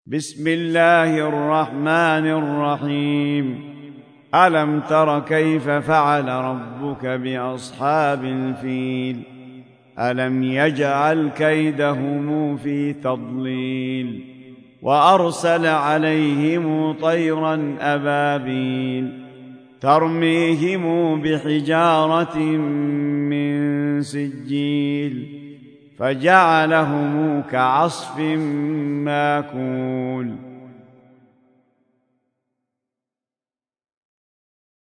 بسم الله الرحمن الرحيم. ألم تر كيف فعل ربك بأصحاب الفيل؟ ألم يجعل كيدهم في تضليل وأرسل عليهم طيرا أبابيل ترميهم بحجارة من سجيل فجعلهم كعصف ماكول.